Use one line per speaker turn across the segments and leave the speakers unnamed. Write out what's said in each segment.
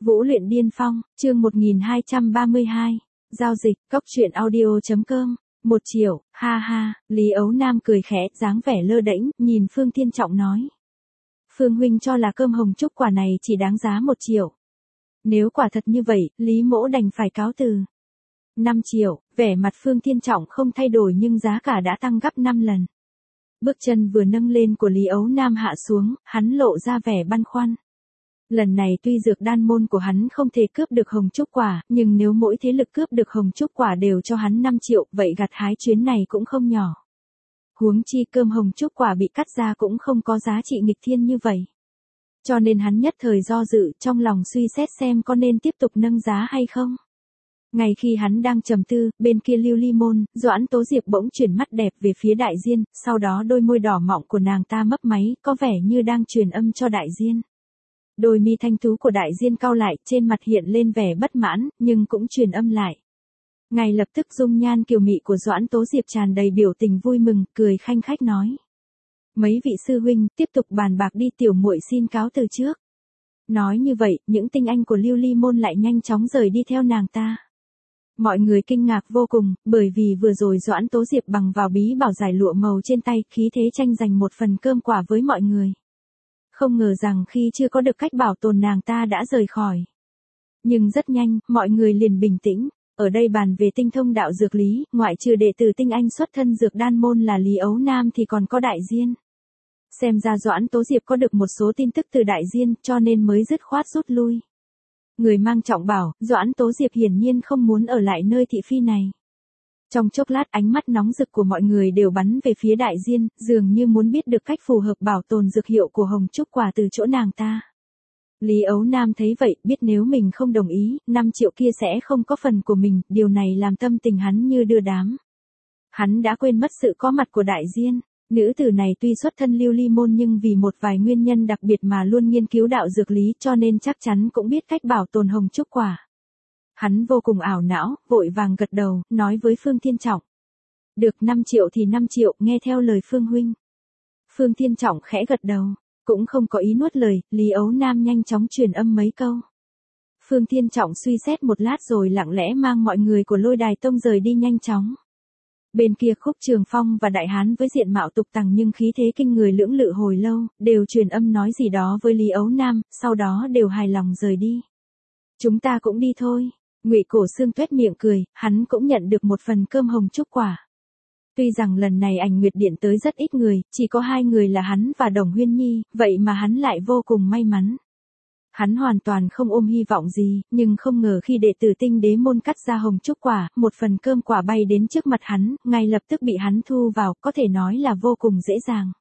Vũ luyện điên phong, chương 1232. Giao dịch, cốc truyện audio.com. 1 triệu, ha ha, Lý Ấu Nam cười khẽ, dáng vẻ lơ đễnh, nhìn Phương Thiên Trọng nói. Phương huynh cho là cơm hồng trúc quả này chỉ đáng giá 1 triệu. Nếu quả thật như vậy, Lý mỗ đành phải cáo từ. 5 triệu, vẻ mặt Phương Thiên Trọng không thay đổi nhưng giá cả đã tăng gấp 5 lần. Bước chân vừa nâng lên của Lý Ấu Nam hạ xuống, hắn lộ ra vẻ băn khoăn. Lần này tuy dược đan môn của hắn không thể cướp được hồng trúc quả, nhưng nếu mỗi thế lực cướp được hồng trúc quả đều cho hắn 5 triệu, vậy gặt hái chuyến này cũng không nhỏ. Huống chi cơm hồng trúc quả bị cắt ra cũng không có giá trị nghịch thiên như vậy. Cho nên hắn nhất thời do dự, trong lòng suy xét xem có nên tiếp tục nâng giá hay không. Ngay khi hắn đang trầm tư, bên kia Lưu Ly môn, Doãn Tố Diệp bỗng chuyển mắt đẹp về phía Đại Diên, sau đó đôi môi đỏ mọng của nàng ta mấp máy, có vẻ như đang truyền âm cho Đại Diên. Đôi mi thanh tú của Đại Diên cau lại, trên mặt hiện lên vẻ bất mãn, nhưng cũng truyền âm lại. Ngay lập tức dung nhan kiều mị của Doãn Tố Diệp tràn đầy biểu tình vui mừng, cười khanh khách nói. Mấy vị sư huynh, tiếp tục bàn bạc đi, tiểu muội xin cáo từ trước. Nói như vậy, những tinh anh của Lưu Ly môn lại nhanh chóng rời đi theo nàng ta. Mọi người kinh ngạc vô cùng, bởi vì vừa rồi Doãn Tố Diệp bằng vào bí bảo giải lụa màu trên tay, khí thế tranh giành một phần cơm quả với mọi người. Không ngờ rằng khi chưa có được cách bảo tồn nàng ta đã rời khỏi. Nhưng rất nhanh, mọi người liền bình tĩnh. Ở đây bàn về tinh thông đạo dược lý, ngoại trừ đệ tử tinh anh xuất thân dược đan môn là Lý Ấu Nam thì còn có Đại Diên. Xem ra Doãn Tố Diệp có được một số tin tức từ Đại Diên, cho nên mới dứt khoát rút lui. Người mang trọng bảo, Doãn Tố Diệp hiển nhiên không muốn ở lại nơi thị phi này. Trong chốc lát ánh mắt nóng rực của mọi người đều bắn về phía Đại Diên, dường như muốn biết được cách phù hợp bảo tồn dược hiệu của hồng trúc quả từ chỗ nàng ta. Lý Ấu Nam thấy vậy, biết nếu mình không đồng ý, 5 triệu kia sẽ không có phần của mình, điều này làm tâm tình hắn như đưa đám. Hắn đã quên mất sự có mặt của Đại Diên. Nữ tử này tuy xuất thân Lưu Ly môn nhưng vì một vài nguyên nhân đặc biệt mà luôn nghiên cứu đạo dược lý, cho nên chắc chắn cũng biết cách bảo tồn hồng trúc quả. Hắn vô cùng ảo não, vội vàng gật đầu, nói với Phương Thiên Trọng. Được 5 triệu thì 5 triệu, nghe theo lời Phương huynh. Phương Thiên Trọng khẽ gật đầu, cũng không có ý nuốt lời, Lý Ấu Nam nhanh chóng truyền âm mấy câu. Phương Thiên Trọng suy xét một lát rồi lặng lẽ mang mọi người của Lôi Đài Tông rời đi nhanh chóng. Bên kia Khúc Trường Phong và Đại Hán với diện mạo tục tằng nhưng khí thế kinh người lưỡng lự hồi lâu, đều truyền âm nói gì đó với Lý Ấu Nam, sau đó đều hài lòng rời đi. Chúng ta cũng đi thôi. Ngụy Cổ Xương tuét miệng cười, hắn cũng nhận được một phần cơm hồng trúc quả. Tuy rằng lần này Ảnh Nguyệt Điện tới rất ít người, chỉ có 2 người là hắn và Đồng Huyên Nhi, vậy mà hắn lại vô cùng may mắn. Hắn hoàn toàn không ôm hy vọng gì, nhưng không ngờ khi đệ tử Tinh Đế môn cắt ra hồng trúc quả, một phần cơm quả bay đến trước mặt hắn, ngay lập tức bị hắn thu vào, có thể nói là vô cùng dễ dàng.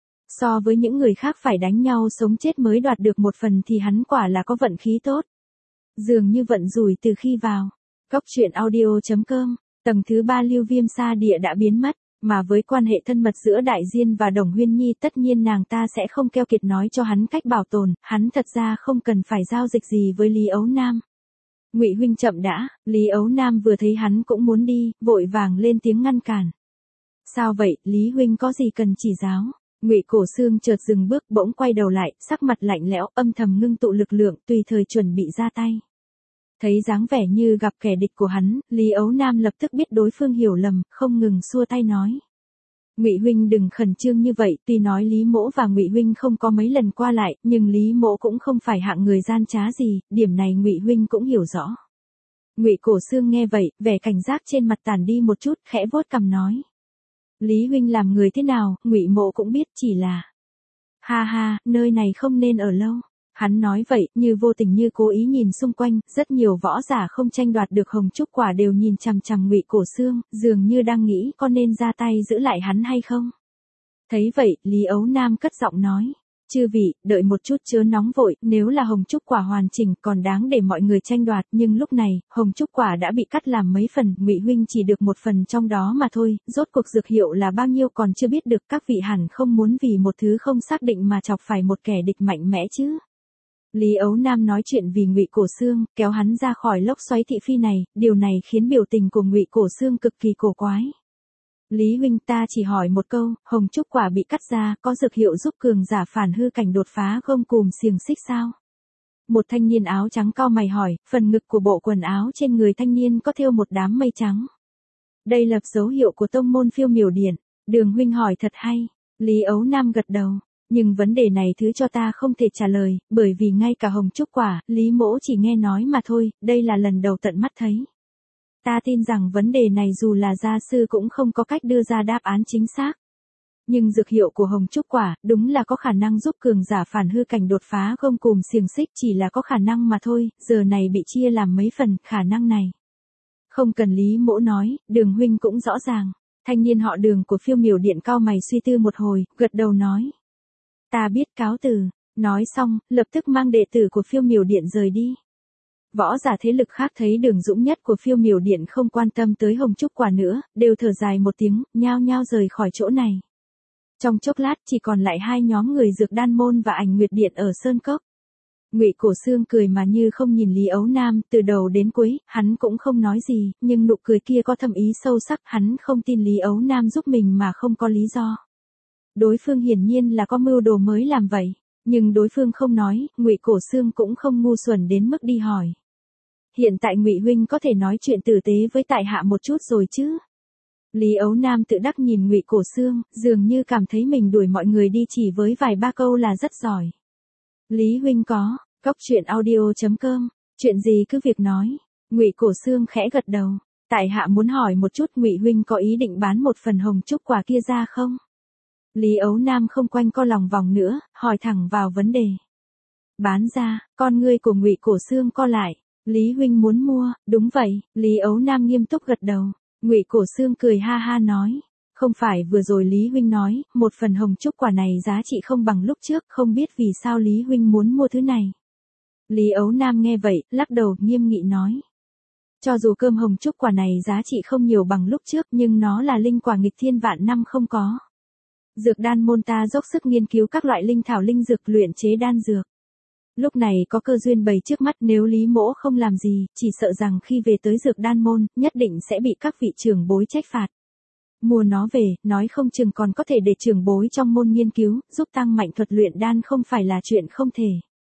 So với những người khác phải đánh nhau sống chết mới đoạt được một phần thì hắn quả là có vận khí tốt. Dường như vận rủi từ khi vào. Cốc truyện audio.com, tầng thứ 3 Lưu Viêm Sa Địa đã biến mất, mà với quan hệ thân mật giữa Đại Diên và Đồng Huyên Nhi tất nhiên nàng ta sẽ không keo kiệt nói cho hắn cách bảo tồn, hắn thật ra không cần phải giao dịch gì với Lý Ấu Nam. Ngụy huynh chậm đã, Lý Ấu Nam vừa thấy hắn cũng muốn đi, vội vàng lên tiếng ngăn cản. Sao vậy, Lý huynh có gì cần chỉ giáo? Ngụy Cổ Xương chợt dừng bước, bỗng quay đầu lại, sắc mặt lạnh lẽo, âm thầm ngưng tụ lực lượng, tùy thời chuẩn bị ra tay. Thấy dáng vẻ như gặp kẻ địch của hắn, Lý Ấu Nam lập tức biết đối phương hiểu lầm, không ngừng xua tay nói. Ngụy huynh đừng khẩn trương như vậy, tuy nói Lý mỗ và Ngụy huynh không có mấy lần qua lại, nhưng Lý mỗ cũng không phải hạng người gian trá gì, điểm này Ngụy huynh cũng hiểu rõ. Ngụy Cổ Xương nghe vậy, vẻ cảnh giác trên mặt tản đi một chút, khẽ vuốt cằm nói. Lý huynh làm người thế nào, Ngụy mỗ cũng biết, chỉ là. Ha ha, nơi này không nên ở lâu. Hắn nói vậy, như vô tình như cố ý nhìn xung quanh, rất nhiều võ giả không tranh đoạt được hồng trúc quả đều nhìn chằm chằm Ngụy Cổ Xương, dường như đang nghĩ có nên ra tay giữ lại hắn hay không. Thấy vậy, Lý Ấu Nam cất giọng nói. Chư vị, đợi một chút chớ nóng vội, nếu là hồng trúc quả hoàn chỉnh còn đáng để mọi người tranh đoạt, nhưng lúc này, hồng trúc quả đã bị cắt làm mấy phần, Ngụy huynh chỉ được một phần trong đó mà thôi, rốt cuộc dược hiệu là bao nhiêu còn chưa biết được, các vị hẳn không muốn vì một thứ không xác định mà chọc phải một kẻ địch mạnh mẽ chứ. Lý Ấu Nam nói chuyện vì Ngụy Cổ Xương, kéo hắn ra khỏi lốc xoáy thị phi này, điều này khiến biểu tình của Ngụy Cổ Xương cực kỳ cổ quái. Lý huynh, ta chỉ hỏi một câu, hồng trúc quả bị cắt ra, có dược hiệu giúp cường giả phản hư cảnh đột phá gông cùm xiềng xích sao? Một thanh niên áo trắng cau mày hỏi, phần ngực của bộ quần áo trên người thanh niên có thêu một đám mây trắng. Đây là dấu hiệu của tông môn Phiêu Miểu Điện. Đường huynh hỏi thật hay. Lý Ấu Nam gật đầu. Nhưng vấn đề này thứ cho ta không thể trả lời, bởi vì ngay cả hồng trúc quả, Lý mỗ chỉ nghe nói mà thôi, đây là lần đầu tận mắt thấy. Ta tin rằng vấn đề này dù là gia sư cũng không có cách đưa ra đáp án chính xác. Nhưng dược hiệu của hồng trúc quả, đúng là có khả năng giúp cường giả phản hư cảnh đột phá gông cùm xiềng xích, chỉ là có khả năng mà thôi, giờ này bị chia làm mấy phần, khả năng này. Không cần Lý mỗ nói, Đường huynh cũng rõ ràng. Thanh niên họ Đường của Phiêu Miểu Điện cau mày suy tư một hồi, gật đầu nói. Ta biết, cáo từ. Nói xong, lập tức mang đệ tử của Phiêu Miểu Điện rời đi. Võ giả thế lực khác thấy Đường dũng nhất của Phiêu Miểu Điện không quan tâm tới hồng trúc quả nữa, đều thở dài một tiếng, nhao nhao rời khỏi chỗ này. Trong chốc lát chỉ còn lại hai nhóm người Dược Đan môn và Ảnh Nguyệt Điện ở Sơn Cốc. Ngụy Cổ Xương cười mà như không nhìn Lý Ấu Nam, từ đầu đến cuối, hắn cũng không nói gì, nhưng nụ cười kia có thâm ý sâu sắc, hắn không tin Lý Ấu Nam giúp mình mà không có lý do. Đối phương hiển nhiên là có mưu đồ mới làm vậy, nhưng đối phương không nói, Ngụy Cổ Xương cũng không ngu xuẩn đến mức đi hỏi. Hiện tại Ngụy huynh có thể nói chuyện tử tế với tại hạ một chút rồi chứ? Lý Ấu Nam tự đắc nhìn Ngụy Cổ Xương, dường như cảm thấy mình đuổi mọi người đi chỉ với vài ba câu là rất giỏi. Lý huynh có, coctruyện.audio.com, chuyện gì cứ việc nói. Ngụy Cổ Xương khẽ gật đầu. Tại hạ muốn hỏi một chút, Ngụy huynh có ý định bán một phần hồng trúc quả kia ra không? Lý Ấu Nam không quanh co lòng vòng nữa, hỏi thẳng vào vấn đề. Bán ra, con ngươi của Ngụy Cổ Xương co lại. Lý huynh muốn mua, đúng vậy, Lý Ấu Nam nghiêm túc gật đầu. Ngụy Cổ Xương cười ha ha nói. Không phải vừa rồi Lý huynh nói, một phần hồng trúc quả này giá trị không bằng lúc trước, không biết vì sao Lý huynh muốn mua thứ này. Lý Ấu Nam nghe vậy, lắc đầu, nghiêm nghị nói. Cho dù cơm hồng trúc quả này giá trị không nhiều bằng lúc trước, nhưng nó là linh quả nghịch thiên vạn năm không có. Dược đan môn ta dốc sức nghiên cứu các loại linh thảo linh dược luyện chế đan dược. Lúc này có cơ duyên bày trước mắt, nếu Lý mỗ không làm gì, chỉ sợ rằng khi về tới dược đan môn, nhất định sẽ bị các vị trưởng bối trách phạt. Mua nó về, nói không chừng còn có thể để trưởng bối trong môn nghiên cứu, giúp tăng mạnh thuật luyện đan không phải là chuyện không thể.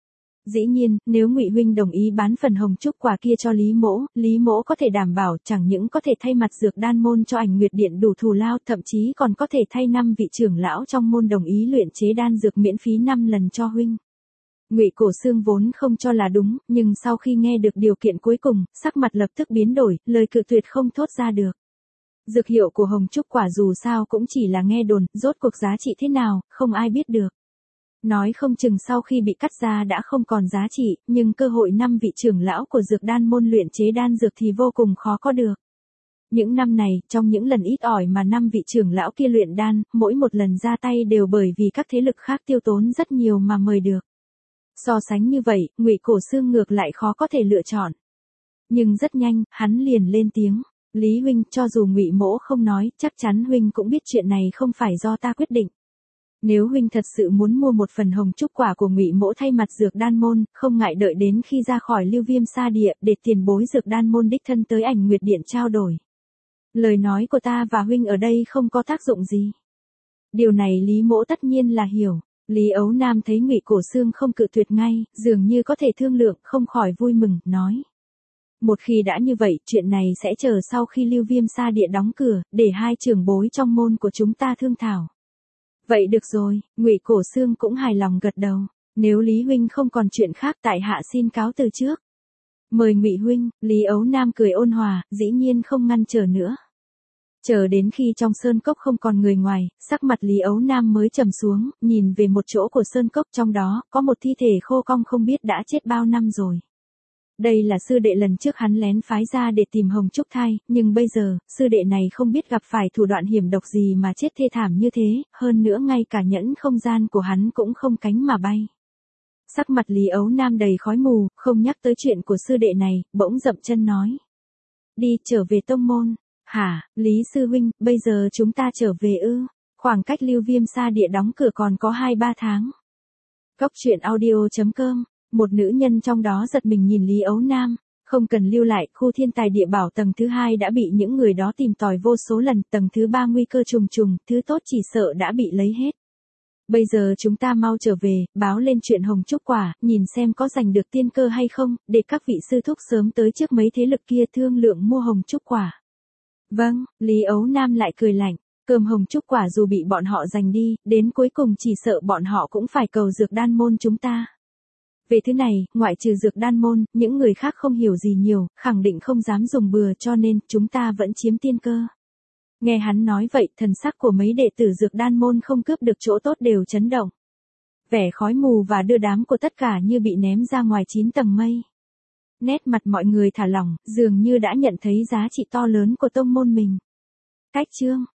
Dĩ nhiên, nếu Ngụy huynh đồng ý bán phần hồng trúc quả kia cho Lý mỗ có thể đảm bảo chẳng những có thể thay mặt dược đan môn cho Ảnh Nguyệt Điện đủ thù lao, thậm chí còn có thể thay 5 vị trưởng lão trong môn đồng ý luyện chế đan dược miễn phí 5 lần cho huynh. Ngụy Cổ Xương vốn không cho là đúng, nhưng sau khi nghe được điều kiện cuối cùng, sắc mặt lập tức biến đổi, lời cự tuyệt không thốt ra được. Dược hiệu của hồng trúc quả dù sao cũng chỉ là nghe đồn, rốt cuộc giá trị thế nào, không ai biết được. Nói không chừng sau khi bị cắt ra đã không còn giá trị, nhưng cơ hội 5 vị trưởng lão của dược đan môn luyện chế đan dược thì vô cùng khó có được. Những năm này, trong những lần ít ỏi mà 5 vị trưởng lão kia luyện đan, mỗi một lần ra tay đều bởi vì các thế lực khác tiêu tốn rất nhiều mà mời được. So sánh như vậy, Ngụy Cổ Xương ngược lại khó có thể lựa chọn. Nhưng rất nhanh, hắn liền lên tiếng. Lý huynh, cho dù Ngụy mỗ không nói, chắc chắn huynh cũng biết chuyện này không phải do ta quyết định. Nếu huynh thật sự muốn mua một phần hồng trúc quả của Ngụy mỗ thay mặt dược đan môn, không ngại đợi đến khi ra khỏi Lưu Viêm Sa Địa, để tiền bối dược đan môn đích thân tới Ảnh Nguyệt Điện trao đổi. Lời nói của ta và huynh ở đây không có tác dụng gì. Điều này Lý mỗ tất nhiên là hiểu. Lý Ấu Nam thấy Ngụy Cổ Xương không cự tuyệt ngay, dường như có thể thương lượng, không khỏi vui mừng, nói. Một khi đã như vậy, chuyện này sẽ chờ sau khi Lưu Viêm Sa Địa đóng cửa, để hai trưởng bối trong môn của chúng ta thương thảo. Vậy được rồi, Ngụy Cổ Xương cũng hài lòng gật đầu. Nếu Lý huynh không còn chuyện khác, tại hạ xin cáo từ trước. Mời Ngụy huynh. Lý Ấu Nam cười ôn hòa, dĩ nhiên không ngăn trở nữa. Chờ đến khi trong sơn cốc không còn người ngoài, sắc mặt Lý Ấu Nam mới trầm xuống, nhìn về một chỗ của sơn cốc, trong đó có một thi thể khô cong không biết đã chết bao năm rồi. Đây là sư đệ lần trước hắn lén phái ra để tìm hồng trúc thai, nhưng bây giờ, sư đệ này không biết gặp phải thủ đoạn hiểm độc gì mà chết thê thảm như thế, hơn nữa ngay cả nhẫn không gian của hắn cũng không cánh mà bay. Sắc mặt Lý Ấu Nam đầy khói mù, không nhắc tới chuyện của sư đệ này, bỗng dậm chân nói. Đi, trở về tông môn. Hả, Lý sư huynh, bây giờ chúng ta trở về ư? Khoảng cách Lưu Viêm Sa Địa đóng cửa còn có 2-3 tháng. Coctruyện.audio.com. Một nữ nhân trong đó giật mình nhìn Lý Ấu Nam. Không cần lưu lại, khu thiên tài địa bảo tầng thứ 2 đã bị những người đó tìm tòi vô số lần, tầng thứ 3 nguy cơ trùng trùng, thứ tốt chỉ sợ đã bị lấy hết. Bây giờ chúng ta mau trở về, báo lên chuyện Hồng Trúc Quả, nhìn xem có giành được tiên cơ hay không, để các vị sư thúc sớm tới trước mấy thế lực kia thương lượng mua Hồng Trúc Quả. Vâng, Lý Ấu Nam lại cười lạnh, cơm Hồng Trúc Quả dù bị bọn họ giành đi, đến cuối cùng chỉ sợ bọn họ cũng phải cầu dược đan môn chúng ta. Về thứ này, ngoại trừ dược đan môn, những người khác không hiểu gì nhiều, khẳng định không dám dùng bừa cho nên chúng ta vẫn chiếm tiên cơ. Nghe hắn nói vậy, thần sắc của mấy đệ tử dược đan môn không cướp được chỗ tốt đều chấn động. Vẻ khói mù và đưa đám của tất cả như bị ném ra ngoài 9 tầng mây. Nét mặt mọi người thả lỏng, dường như đã nhận thấy giá trị to lớn của tông môn mình. Cách chương